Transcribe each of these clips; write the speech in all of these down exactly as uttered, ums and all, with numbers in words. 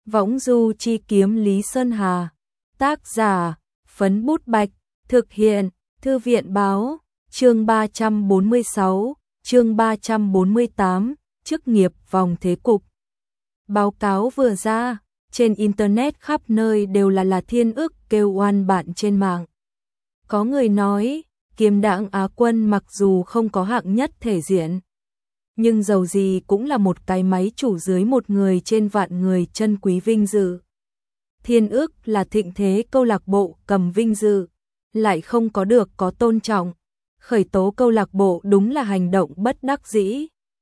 Võng du chi kiếm Lý Sơn Hà. Tác giả, Phấn Bút Bạch. Thực hiện, Thư viện báo. Chương ba trăm bốn mươi sáu, chương ba trăm bốn mươi tám, chức nghiệp vòng thế cục. Báo cáo vừa ra, trên internet khắp nơi đều là là Thiên Ức kêu oan bạn trên mạng. Có người nói, Kiếm Đảng Á quân mặc dù không có hạng nhất thể diện, nhưng dầu gì cũng là một cái máy chủ dưới một người trên vạn người chân quý vinh dự. Thiên Ức là thịnh thế câu lạc bộ cầm vinh dự, lại không có được có tôn trọng. Khởi tố câu lạc bộ đúng là hành động bất đắc dĩ.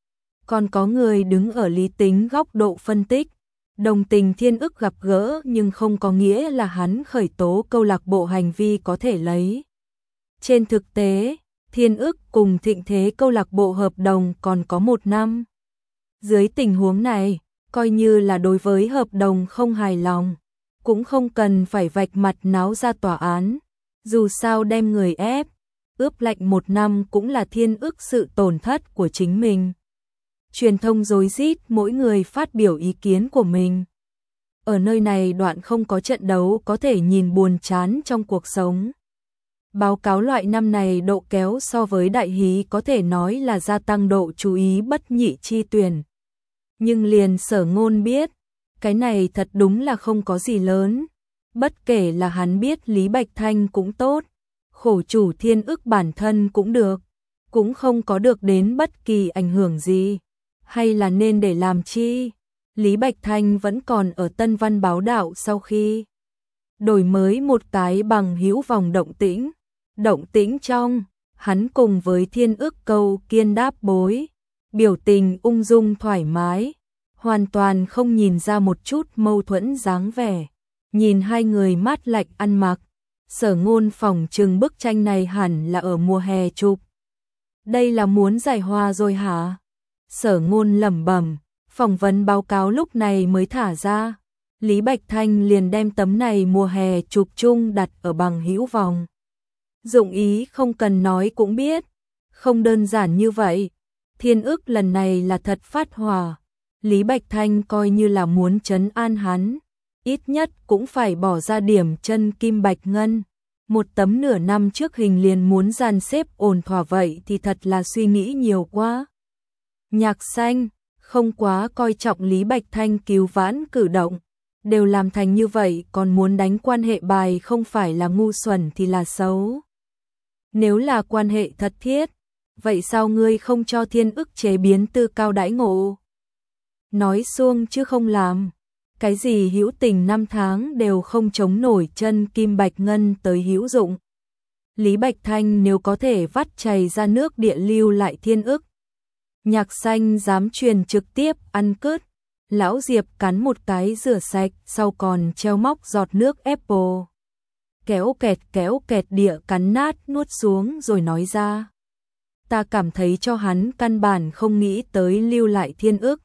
Còn có người đứng ở lý tính góc độ phân tích, đồng tình Thiên Ức gặp gỡ nhưng không có nghĩa là hắn khởi tố câu lạc bộ hành vi có thể lấy. Trên thực tế, Thiên Ức cùng thịnh thế câu lạc bộ hợp đồng còn có một năm. Dưới tình huống này, coi như là đối với hợp đồng không hài lòng, cũng không cần phải vạch mặt náo ra tòa án. Dù sao đem người ép, ướp lạnh một năm cũng là Thiên Ức sự tổn thất của chính mình. Truyền thông rối rít mỗi người phát biểu ý kiến của mình. Ở nơi này đoạn không có trận đấu có thể nhìn buồn chán trong cuộc sống. Báo cáo loại năm này độ kéo so với đại hí có thể nói là gia tăng độ chú ý bất nhị chi tuyển. Nhưng liền Sở Ngôn biết, cái này thật đúng là không có gì lớn. Bất kể là hắn biết Lý Bạch Thanh cũng tốt, khổ chủ Thiên Ức bản thân cũng được, cũng không có được đến bất kỳ ảnh hưởng gì. Hay là nên để làm chi? Lý Bạch Thanh vẫn còn ở Tân Văn báo đạo sau khi đổi mới một cái bằng hữu vòng động tĩnh. Động tĩnh trong, hắn cùng với Thiên Ức câu kiên đáp bối, biểu tình ung dung thoải mái, hoàn toàn không nhìn ra một chút mâu thuẫn dáng vẻ. Nhìn hai người mát lạnh ăn mặc, Sở Ngôn phỏng chừng bức tranh này hẳn là ở mùa hè chụp. Đây là muốn giải hoa rồi hả? Sở Ngôn lẩm bẩm, phỏng vấn báo cáo lúc này mới thả ra. Lý Bạch Thanh liền đem tấm này mùa hè chụp chung đặt ở bằng hữu vòng. Dụng ý không cần nói cũng biết, không đơn giản như vậy. Thiên Ức lần này là thật phát hỏa. Lý Bạch Thanh coi như là muốn trấn an hắn, ít nhất cũng phải bỏ ra điểm chân kim bạch ngân. Một tấm nửa năm trước hình liền muốn dàn xếp ổn thỏa vậy thì thật là suy nghĩ nhiều quá. Nhạc Xanh không quá coi trọng Lý Bạch Thanh cứu vãn cử động, đều làm thành như vậy còn muốn đánh quan hệ bài không phải là ngu xuẩn thì là xấu. Nếu là quan hệ thật thiết, vậy sao ngươi không cho Thiên Ức chế biến tư cao đãi ngộ? Nói xuông chứ không làm. Cái gì hữu tình năm tháng đều không chống nổi chân kim bạch ngân tới hữu dụng. Lý Bạch Thanh nếu có thể vắt chảy ra nước địa lưu lại Thiên Ức. Nhạc Xanh dám truyền trực tiếp ăn cứt. Lão Diệp cắn một cái rửa sạch, sau còn treo móc giọt nước Apple. Kéo kẹt kéo kẹt địa cắn nát nuốt xuống rồi nói ra. Ta cảm thấy cho hắn căn bản không nghĩ tới lưu lại Thiên Ức.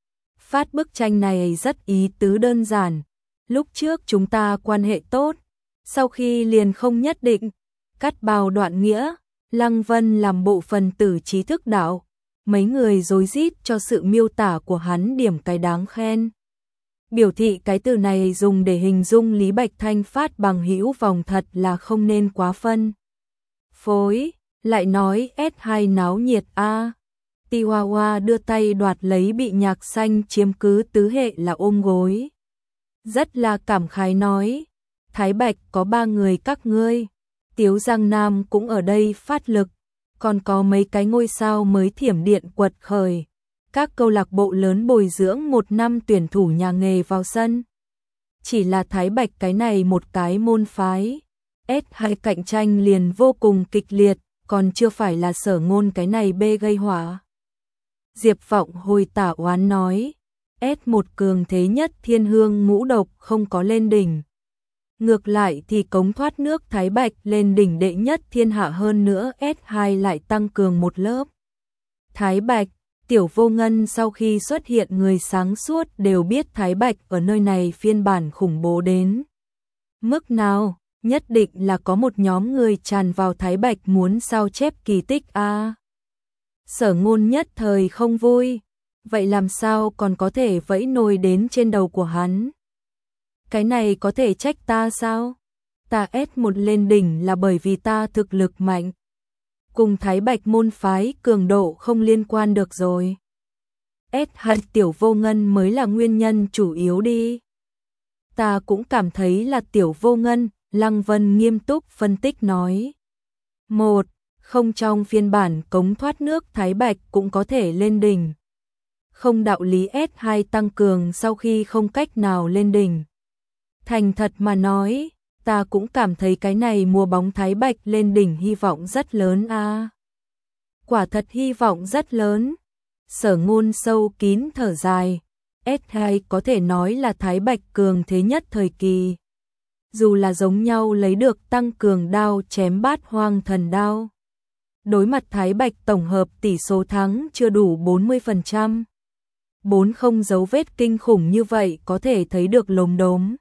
Phát bức tranh này rất ý tứ đơn giản. Lúc trước chúng ta quan hệ tốt, sau khi liền không nhất định. Cắt bào đoạn nghĩa, Lăng Vân làm bộ phần tử trí thức đạo. Mấy người rối rít cho sự miêu tả của hắn điểm cái đáng khen. Biểu thị cái từ này dùng để hình dung Lý Bạch Thanh phát bằng hữu vòng thật là không nên quá phân phối. Lại nói ét hai náo nhiệt a. Tiwawa đưa tay đoạt lấy bị Nhạc Xanh chiếm cứ tứ hệ là ôm gối. Rất là cảm khái nói, Thái Bạch có ba người các ngươi, Tiếu Giang Nam cũng ở đây phát lực, còn có mấy cái ngôi sao mới thiểm điện quật khởi. Các câu lạc bộ lớn bồi dưỡng một năm tuyển thủ nhà nghề vào sân. Chỉ là Thái Bạch cái này một cái môn phái. ét hai cạnh tranh liền vô cùng kịch liệt, còn chưa phải là Sở Ngôn cái này bê gây hỏa. Diệp Vọng hồi tả oán nói, ét một cường thế nhất thiên hương ngũ độc không có lên đỉnh. Ngược lại thì cống thoát nước Thái Bạch lên đỉnh đệ nhất thiên hạ hơn nữa ét hai lại tăng cường một lớp. Thái Bạch, Tiểu Vô Ngân sau khi xuất hiện người sáng suốt đều biết Thái Bạch ở nơi này phiên bản khủng bố đến mức nào, nhất định là có một nhóm người tràn vào Thái Bạch muốn sao chép kỳ tích a. À, Sở Ngôn nhất thời không vui, vậy làm sao còn có thể vẫy nồi đến trên đầu của hắn? Cái này có thể trách ta sao? Ta ét một lên đỉnh là bởi vì ta thực lực mạnh. Cùng Thái Bạch môn phái cường độ không liên quan được rồi. ét hai Tiểu Vô Ngân mới là nguyên nhân chủ yếu đi. Ta cũng cảm thấy là Tiểu Vô Ngân, Lăng Vân nghiêm túc phân tích nói. Một, không trong phiên bản cống thoát nước Thái Bạch cũng có thể lên đỉnh. Không đạo lý ét hai tăng cường sau khi không cách nào lên đỉnh. Thành thật mà nói, ta cũng cảm thấy cái này mùa bóng Thái Bạch lên đỉnh hy vọng rất lớn a. À. Quả thật hy vọng rất lớn. Sở Ngôn sâu kín thở dài, ét hai có thể nói là Thái Bạch cường thế nhất thời kỳ. Dù là giống nhau lấy được tăng cường đao chém bát hoang thần đao. Đối mặt Thái Bạch tổng hợp tỷ số thắng chưa đủ bốn mươi phần trăm. Bốn không dấu vết kinh khủng như vậy có thể thấy được lốm đốm.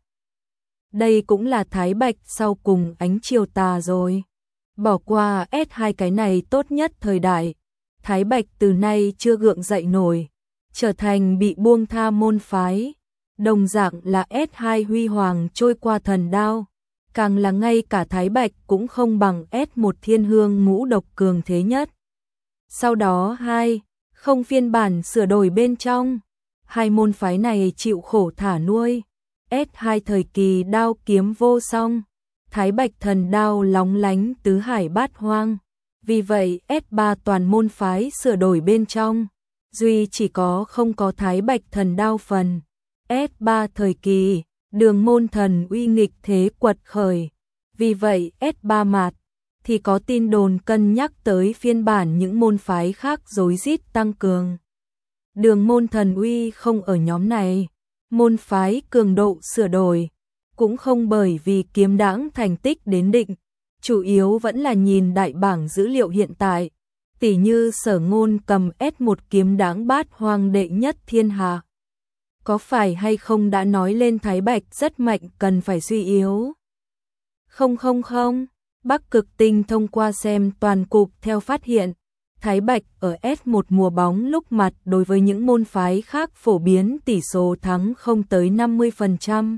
Đây cũng là Thái Bạch sau cùng ánh chiều tà rồi. Bỏ qua ét hai cái này tốt nhất thời đại. Thái Bạch từ nay chưa gượng dậy nổi, trở thành bị buông tha môn phái. Đồng dạng là ét hai huy hoàng trôi qua thần đao. Càng là ngay cả Thái Bạch cũng không bằng ét một thiên hương ngũ độc cường thế nhất. Sau đó hai, không phiên bản sửa đổi bên trong. Hai môn phái này chịu khổ thả nuôi. ét hai thời kỳ đao kiếm vô song. Thái Bạch thần đao lóng lánh tứ hải bát hoang. Vì vậy ét ba toàn môn phái sửa đổi bên trong. Duy chỉ có không có Thái Bạch thần đao phần. ét ba thời kỳ, đường môn thần uy nghịch thế quật khởi. Vì vậy ét ba mạt, thì có tin đồn cân nhắc tới phiên bản những môn phái khác rối rít tăng cường. Đường môn thần uy không ở nhóm này. Môn phái cường độ sửa đổi. Cũng không bởi vì kiếm đãng thành tích đến định. Chủ yếu vẫn là nhìn đại bảng dữ liệu hiện tại. Tỉ như Sở Ngôn cầm ét một kiếm đãng bát hoang đệ nhất thiên hạ. Có phải hay không đã nói lên Thái Bạch rất mạnh cần phải suy yếu? Không không không, Bắc Cực Tinh thông qua xem toàn cục theo phát hiện, Thái Bạch ở ét một mùa bóng lúc mặt đối với những môn phái khác phổ biến tỷ số thắng không tới năm mươi phần trăm.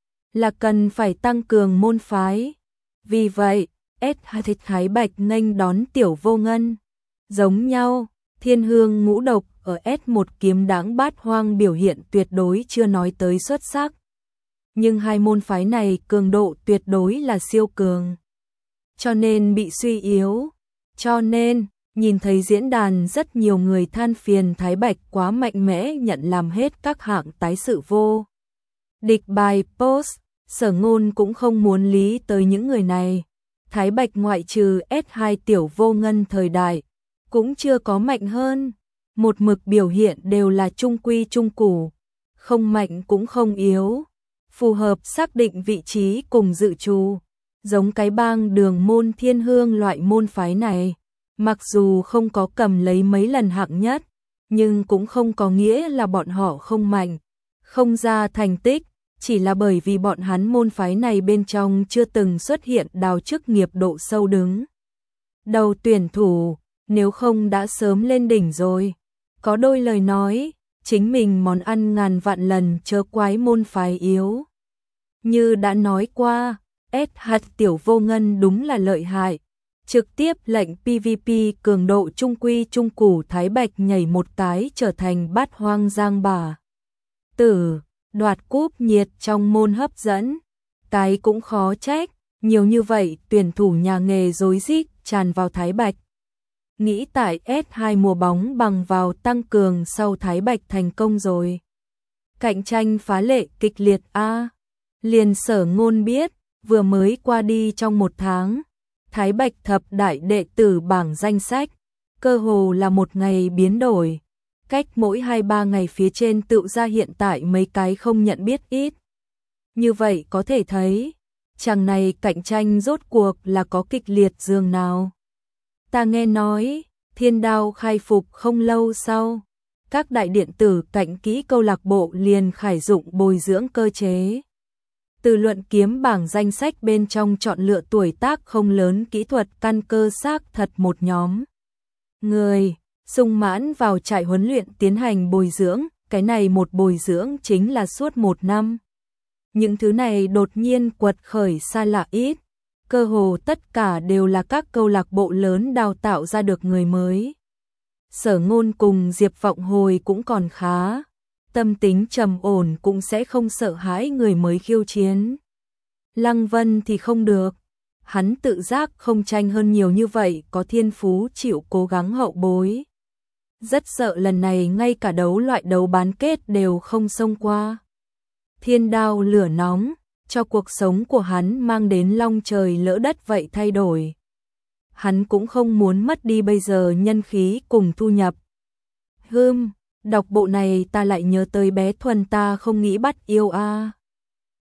Là cần phải tăng cường môn phái. Vì vậy, ét hai Thái Bạch nghênh đón Tiểu Vô Ngân. Giống nhau, thiên hương ngũ độc ở ét một kiếm đãng bát hoang biểu hiện tuyệt đối chưa nói tới xuất sắc. Nhưng hai môn phái này cường độ tuyệt đối là siêu cường. Cho nên bị suy yếu. Cho nên, nhìn thấy diễn đàn rất nhiều người than phiền Thái Bạch quá mạnh mẽ nhận làm hết các hạng tái sự vô. Địch bài post, Sở Ngôn cũng không muốn lý tới những người này. Thái Bạch ngoại trừ ét hai Tiểu Vô Ngân thời đại, cũng chưa có mạnh hơn. Một mực biểu hiện đều là trung quy trung củ, không mạnh cũng không yếu, phù hợp xác định vị trí cùng dự trù. Giống cái bang đường môn thiên hương loại môn phái này, mặc dù không có cầm lấy mấy lần hạng nhất, nhưng cũng không có nghĩa là bọn họ không mạnh, không ra thành tích, chỉ là bởi vì bọn hắn môn phái này bên trong chưa từng xuất hiện đào chức nghiệp độ sâu đứng đầu tuyển thủ, nếu không đã sớm lên đỉnh rồi. Có đôi lời nói, chính mình món ăn ngàn vạn lần chớ quái môn phái yếu. Như đã nói qua, ét hai Tiểu Vô Ngân đúng là lợi hại. Trực tiếp lệnh pê vê pê cường độ trung quy trung củ Thái Bạch nhảy một cái trở thành bát hoang giang bà tử, đoạt cúp nhiệt trong môn hấp dẫn. Cái cũng khó trách, nhiều như vậy tuyển thủ nhà nghề rối rít tràn vào Thái Bạch. Nghĩ tại ét hai mùa bóng bằng vào tăng cường sau Thái Bạch thành công rồi. Cạnh tranh phá lệ kịch liệt a. Liền Sở Ngôn biết, vừa mới qua đi trong một tháng, Thái Bạch thập đại đệ tử bảng danh sách, cơ hồ là một ngày biến đổi. Cách mỗi hai ba ngày phía trên tự ra hiện tại mấy cái không nhận biết ít. Như vậy có thể thấy, chàng này cạnh tranh rốt cuộc là có kịch liệt dường nào. Ta nghe nói, Thiên Đao khai phục không lâu sau, các đại điện tử cạnh kỹ câu lạc bộ liền khải dụng bồi dưỡng cơ chế. Từ luận kiếm bảng danh sách bên trong chọn lựa tuổi tác không lớn kỹ thuật căn cơ xác thật một nhóm người, sung mãn vào trại huấn luyện tiến hành bồi dưỡng, cái này một bồi dưỡng chính là suốt một năm. những thứ này đột nhiên quật khởi xa lạ ít, cơ hồ tất cả đều là các câu lạc bộ lớn đào tạo ra được người mới. Sở Ngôn cùng Diệp Vọng Hồi cũng còn khá, tâm tính trầm ổn cũng sẽ không sợ hãi người mới khiêu chiến. Lăng Vân thì không được, hắn tự giác không tranh hơn nhiều như vậy, có thiên phú chịu cố gắng hậu bối. Rất sợ lần này ngay cả đấu loại đấu bán kết đều không xông qua. Thiên đao lửa nóng, cho cuộc sống của hắn mang đến long trời lỡ đất vậy thay đổi. Hắn cũng không muốn mất đi bây giờ nhân khí cùng thu nhập. Hừm, đọc bộ này ta lại nhớ tới bé Thuần ta không nghĩ bắt yêu a. À.